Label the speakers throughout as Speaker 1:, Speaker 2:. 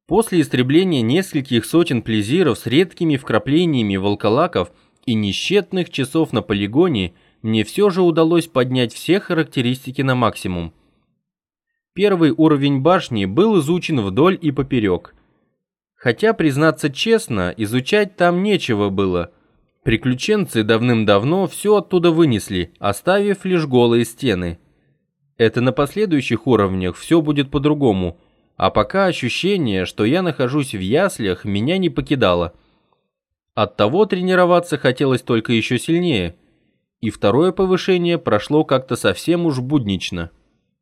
Speaker 1: После истребления нескольких сотен плезиров с редкими вкраплениями волколаков и несчетных часов на полигоне, мне все же удалось поднять все характеристики на максимум. Первый уровень башни был изучен вдоль и поперек. Хотя, признаться честно, изучать там нечего было. Приключенцы давным-давно все оттуда вынесли, оставив лишь голые стены. Это на последующих уровнях все будет по-другому, а пока ощущение, что я нахожусь в яслях, меня не покидало. Оттого тренироваться хотелось только еще сильнее, и второе повышение прошло как-то совсем уж буднично.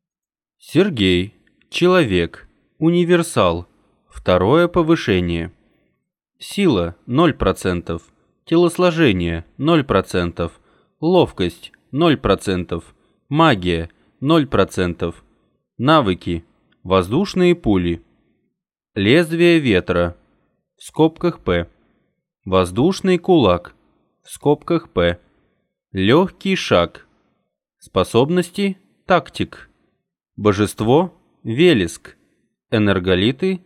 Speaker 1: Сергей, человек, универсал, второе повышение. Сила 0%, телосложение 0%, ловкость 0%, магия 0%, навыки, воздушные пули, лезвие ветра, в скобках П, воздушный кулак, в скобках П, легкий шаг, способности тактик, божество Велеск, энерголиты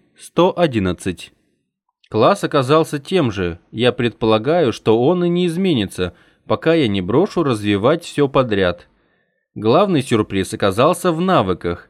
Speaker 1: 111. Класс оказался тем же, я предполагаю, что он и не изменится, пока я не брошу развивать все подряд. Главный сюрприз оказался в навыках.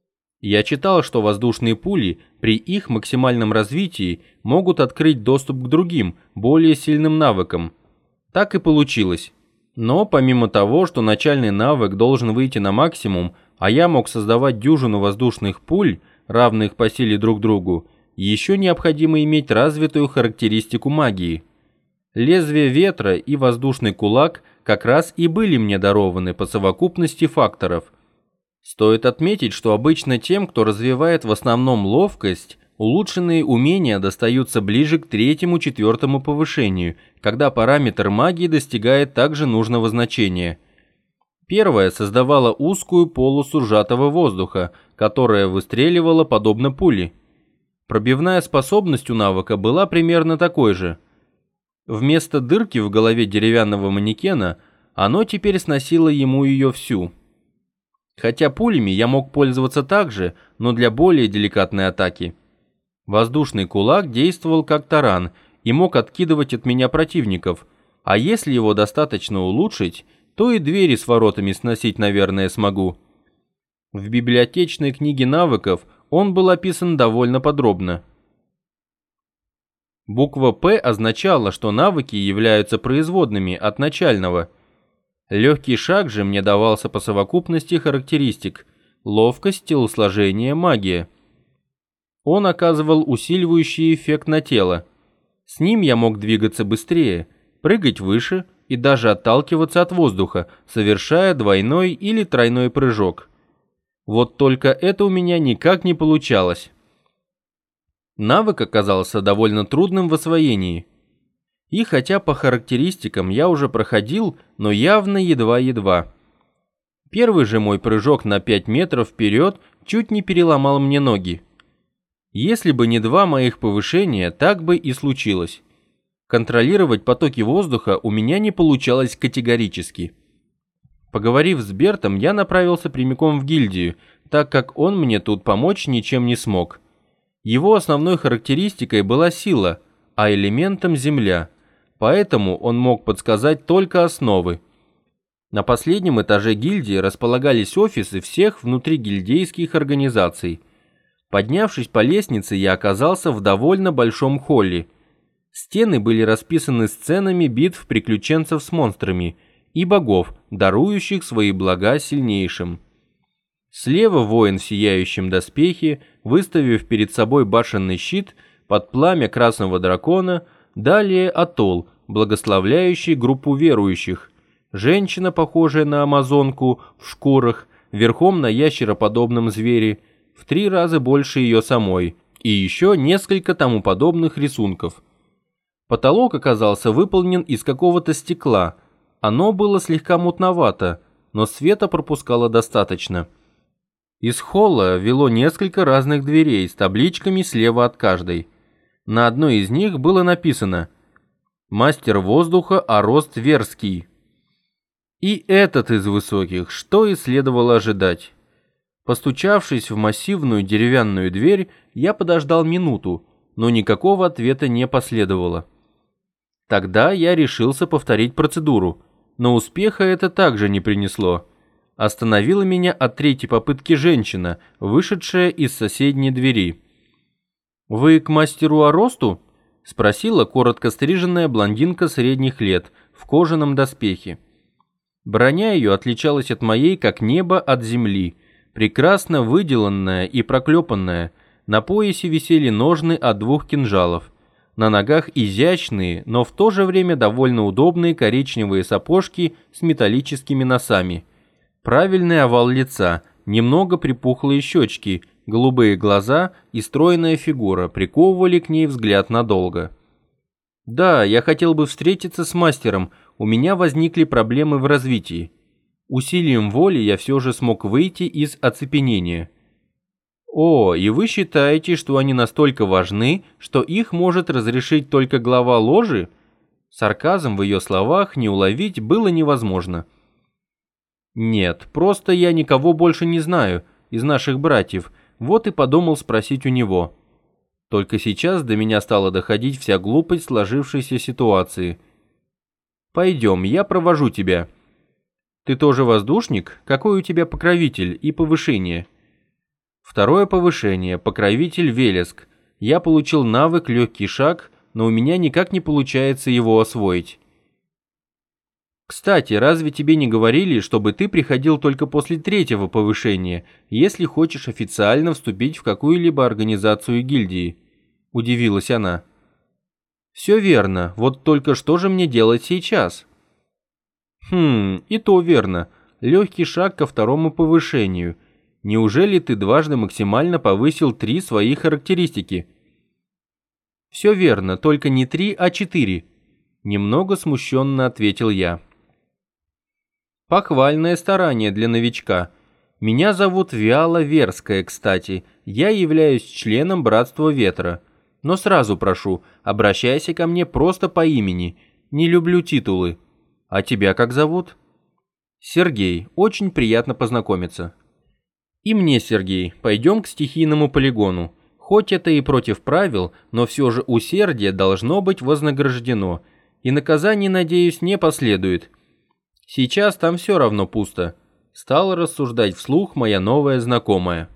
Speaker 1: Я читал, что воздушные пули при их максимальном развитии могут открыть доступ к другим, более сильным навыкам. Так и получилось. Но помимо того, что начальный навык должен выйти на максимум, а я мог создавать дюжину воздушных пуль, равных по силе друг другу, еще необходимо иметь развитую характеристику магии. Лезвие ветра и воздушный кулак как раз и были мне дарованы по совокупности факторов. Стоит отметить, что обычно тем, кто развивает в основном ловкость, улучшенные умения достаются ближе к третьему-четвертому повышению, когда параметр магии достигает также нужного значения. Первое создавало узкую полосу сжатого воздуха, которая выстреливала подобно пули. Пробивная способность у навыка была примерно такой же. Вместо дырки в голове деревянного манекена оно теперь сносило ему ее всю. Хотя пулями я мог пользоваться также, но для более деликатной атаки. Воздушный кулак действовал как таран и мог откидывать от меня противников, а если его достаточно улучшить, то и двери с воротами сносить, наверное, смогу. В библиотечной книге навыков он был описан довольно подробно. Буква «П» означала, что навыки являются производными от начального. Легкий шаг же мне давался по совокупности характеристик: ловкость, телосложение, магия. Он оказывал усиливающий эффект на тело. С ним я мог двигаться быстрее, прыгать выше и даже отталкиваться от воздуха, совершая двойной или тройной прыжок. Вот только это у меня никак не получалось. Навык оказался довольно трудным в освоении. И хотя по характеристикам я уже проходил, но явно едва-едва. Первый же мой прыжок на 5 метров вперед чуть не переломал мне ноги. Если бы не 2 моих повышения, так бы и случилось. Контролировать потоки воздуха у меня не получалось категорически. Поговорив с Бертом, я направился прямиком в гильдию, так как он мне тут помочь ничем не смог. Его основной характеристикой была сила, а элементом земля, поэтому он мог подсказать только основы. На последнем этаже гильдии располагались офисы всех внутригильдейских организаций. Поднявшись по лестнице, я оказался в довольно большом холле. Стены были расписаны сценами битв приключенцев с монстрами и богов, дарующих свои блага сильнейшим. Слева воин в сияющем доспехе, выставив перед собой башенный щит под пламя красного дракона, далее атолл, благословляющий группу верующих, женщина, похожая на амазонку, в шкурах, верхом на ящероподобном звере, в 3 раза больше ее самой, и еще несколько тому подобных рисунков. Потолок оказался выполнен из какого-то стекла. Оно было слегка мутновато, но света пропускало достаточно. Из холла вело несколько разных дверей с табличками слева от каждой. На одной из них было написано «Мастер воздуха Арост Верский». И этот из высоких, что и следовало ожидать. Постучавшись в массивную деревянную дверь, я подождал минуту, но никакого ответа не последовало. Тогда я решился повторить процедуру, но успеха это также не принесло. Остановила меня от третьей попытки женщина, вышедшая из соседней двери. «Вы к мастеру Аросту?» — спросила коротко стриженная блондинка средних лет в кожаном доспехе. Броня ее отличалась от моей, как небо от земли, прекрасно выделанная и проклепанная. На поясе висели ножны от 2 кинжалов. На ногах изящные, но в то же время довольно удобные коричневые сапожки с металлическими носами. Правильный овал лица, немного припухлые щечки, голубые глаза и стройная фигура приковывали к ней взгляд надолго. «Да, я хотел бы встретиться с мастером, у меня возникли проблемы в развитии. Усилием воли я все же смог выйти из оцепенения». «О, и вы считаете, что они настолько важны, что их может разрешить только глава ложи?» Сарказм в ее словах не уловить было невозможно. «Нет, просто я никого больше не знаю из наших братьев, вот и подумал спросить у него». Только сейчас до меня стала доходить вся глупость сложившейся ситуации. «Пойдем, я провожу тебя». «Ты тоже воздушник? Какой у тебя покровитель и повышение?» «Второе повышение, покровитель Велеск. Я получил навык легкий шаг, но у меня никак не получается его освоить». «Кстати, разве тебе не говорили, чтобы ты приходил только после 3-го повышения, если хочешь официально вступить в какую-либо организацию гильдии?» – удивилась она. «Все верно, вот только что же мне делать сейчас?» И то верно. Легкий шаг ко 2-му повышению. Неужели ты дважды максимально повысил 3 свои характеристики?» «Все верно, только не 3, а 4», – немного смущенно ответил я. «Похвальное старание для новичка. Меня зовут Виала Верская, кстати. Я являюсь членом Братства Ветра. Но сразу прошу, обращайся ко мне просто по имени. Не люблю титулы. А тебя как зовут?» «Сергей. Очень приятно познакомиться». «И мне, Сергей. Пойдем к стихийному полигону. Хоть это и против правил, но все же усердие должно быть вознаграждено. И наказание, надеюсь, не последует. Сейчас там все равно пусто», — стала рассуждать вслух моя новая знакомая.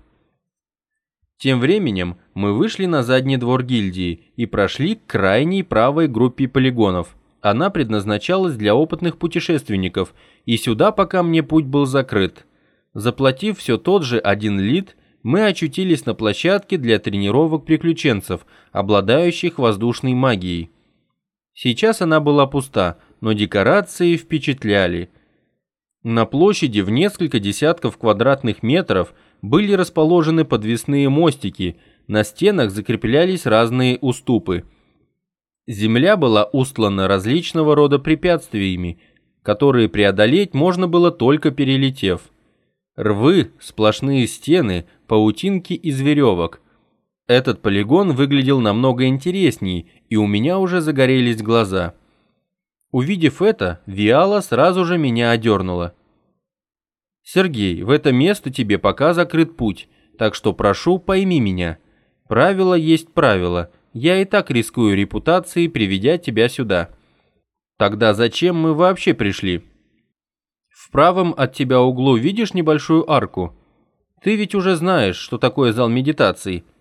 Speaker 1: Тем временем мы вышли на задний двор гильдии и прошли к крайней правой группе полигонов. Она предназначалась для опытных путешественников, и сюда пока мне путь был закрыт. Заплатив все тот же 1 лит, мы очутились на площадке для тренировок приключенцев, обладающих воздушной магией. Сейчас она была пуста, но декорации впечатляли. На площади в несколько десятков квадратных метров были расположены подвесные мостики, на стенах закреплялись разные уступы. Земля была устлана различного рода препятствиями, которые преодолеть можно было только перелетев. Рвы, сплошные стены, паутинки из веревок. Этот полигон выглядел намного интересней, и у меня уже загорелись глаза. Увидев это, Виала сразу же меня одернула. «Сергей, в это место тебе пока закрыт путь, так что прошу, пойми меня. Правило есть правило, я и так рискую репутацией, приведя тебя сюда. Тогда зачем мы вообще пришли? В правом от тебя углу видишь небольшую арку? Ты ведь уже знаешь, что такое зал медитаций.